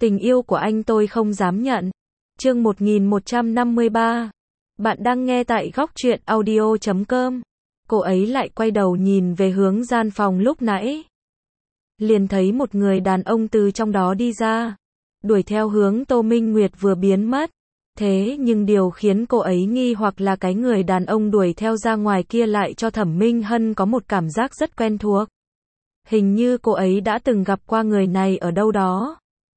Tình yêu của anh tôi không dám nhận. Chương 1153. Bạn đang nghe tại góc truyện audio.com. Cô ấy lại quay đầu nhìn về hướng gian phòng lúc nãy. Liền thấy một người đàn ông từ trong đó đi ra, đuổi theo hướng Tô Minh Nguyệt vừa biến mất. Thế nhưng điều khiến cô ấy nghi hoặc là cái người đàn ông đuổi theo ra ngoài kia lại cho Thẩm Minh Hân có một cảm giác rất quen thuộc. Hình như cô ấy đã từng gặp qua người này ở đâu đó.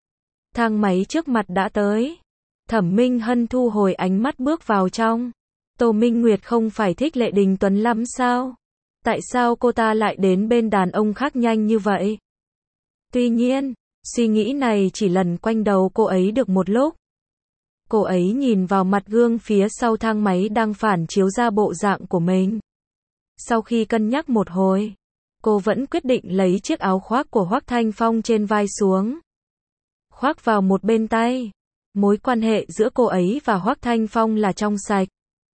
Thang máy trước mặt đã tới. Thẩm Minh Hân thu hồi ánh mắt bước vào trong. Tô Minh Nguyệt không phải thích Lệ Đình Tuấn lắm sao? Tại sao cô ta lại đến bên đàn ông khác nhanh như vậy? Tuy nhiên, suy nghĩ này chỉ lần quanh đầu cô ấy được một lúc. Cô ấy nhìn vào mặt gương phía sau thang máy đang phản chiếu ra bộ dạng của mình. Sau khi cân nhắc một hồi, cô vẫn quyết định lấy chiếc áo khoác của Hoắc Thanh Phong trên vai xuống, khoác vào một bên tay. Mối quan hệ giữa cô ấy và Hoắc Thanh Phong là trong sạch.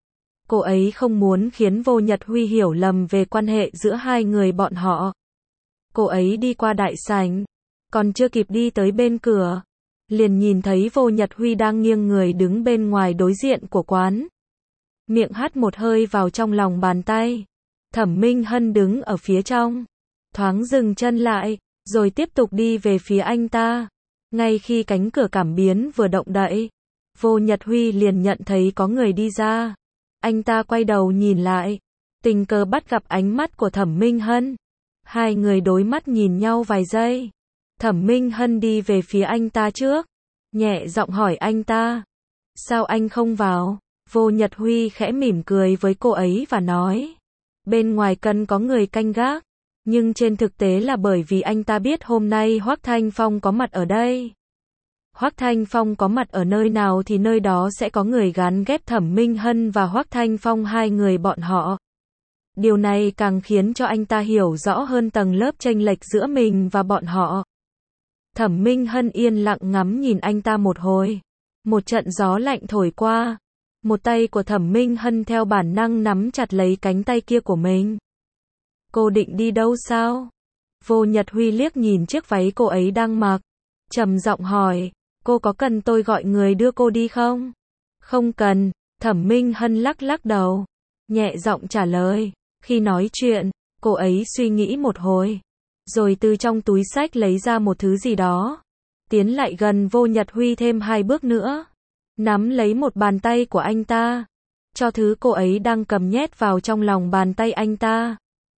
Cô ấy không muốn khiến Vô Nhật Huy hiểu lầm về quan hệ giữa hai người bọn họ. Cô ấy đi qua đại sảnh, còn chưa kịp đi tới bên cửa, liền nhìn thấy Vô Nhật Huy đang nghiêng người đứng bên ngoài đối diện của quán. Miệng hắt một hơi vào trong lòng bàn tay. Thẩm Minh Hân đứng ở phía trong, thoáng dừng chân lại, rồi tiếp tục đi về phía anh ta. Ngay khi cánh cửa cảm biến vừa động đậy, Vô Nhật Huy liền nhận thấy có người đi ra. Anh ta quay đầu nhìn lại, tình cờ bắt gặp ánh mắt của Thẩm Minh Hân. Hai người đối mắt nhìn nhau vài giây. Thẩm Minh Hân đi về phía anh ta trước, nhẹ giọng hỏi anh ta, sao anh không vào? Vô Nhật Huy khẽ mỉm cười với cô ấy và nói, bên ngoài cần có người canh gác, nhưng trên thực tế là bởi vì anh ta biết hôm nay Hoắc Thanh Phong có mặt ở đây. Hoắc Thanh Phong có mặt ở nơi nào thì nơi đó sẽ có người gán ghép Thẩm Minh Hân và Hoắc Thanh Phong, hai người bọn họ. Điều này càng khiến cho anh ta hiểu rõ hơn tầng lớp chênh lệch giữa mình và bọn họ. Thẩm Minh Hân yên lặng ngắm nhìn anh ta một hồi. Một trận gió lạnh thổi qua. Một tay của Thẩm Minh Hân theo bản năng nắm chặt lấy cánh tay kia của mình. Cô định đi đâu sao? Vô Nhật Huy liếc nhìn chiếc váy cô ấy đang mặc, trầm giọng hỏi, cô có cần tôi gọi người đưa cô đi không? Không cần, Thẩm Minh Hân lắc lắc đầu, nhẹ giọng trả lời. Khi nói chuyện, cô ấy suy nghĩ một hồi, rồi từ trong túi xách lấy ra một thứ gì đó, tiến lại gần Vô Nhật Huy thêm hai bước nữa, nắm lấy một bàn tay của anh ta, cho thứ cô ấy đang cầm nhét vào trong lòng bàn tay anh ta.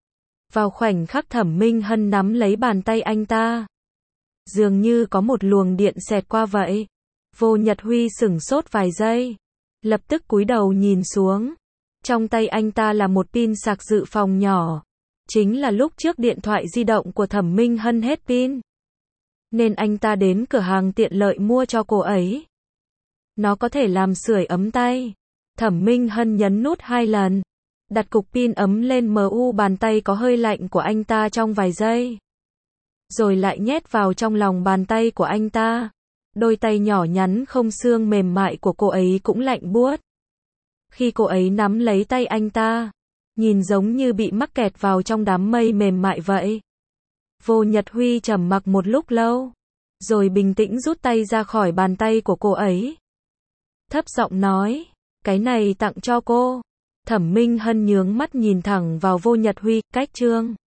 Vào khoảnh khắc Thẩm Minh Hân nắm lấy bàn tay anh ta, dường như có một luồng điện xẹt qua vậy. Vô Nhật Huy sửng sốt vài giây, lập tức cúi đầu nhìn xuống. Trong tay anh ta là một pin sạc dự phòng nhỏ. Chính là lúc trước điện thoại di động của Thẩm Minh Hân hết pin, nên anh ta đến cửa hàng tiện lợi mua cho cô ấy. Nó có thể làm sưởi ấm tay. Thẩm Minh Hân nhấn nút 2 lần, đặt cục pin ấm lên bàn tay có hơi lạnh của anh ta trong vài giây, rồi lại nhét vào trong lòng bàn tay của anh ta. Đôi tay nhỏ nhắn không xương mềm mại của cô ấy cũng lạnh buốt. Khi cô ấy nắm lấy tay anh ta, nhìn giống như bị mắc kẹt vào trong đám mây mềm mại vậy. Vô Nhật Huy trầm mặc một lúc lâu, rồi bình tĩnh rút tay ra khỏi bàn tay của cô ấy. Thấp giọng nói, cái này tặng cho cô. Thẩm Minh Hân nhướng mắt nhìn thẳng vào Vô Nhật Huy, cách chương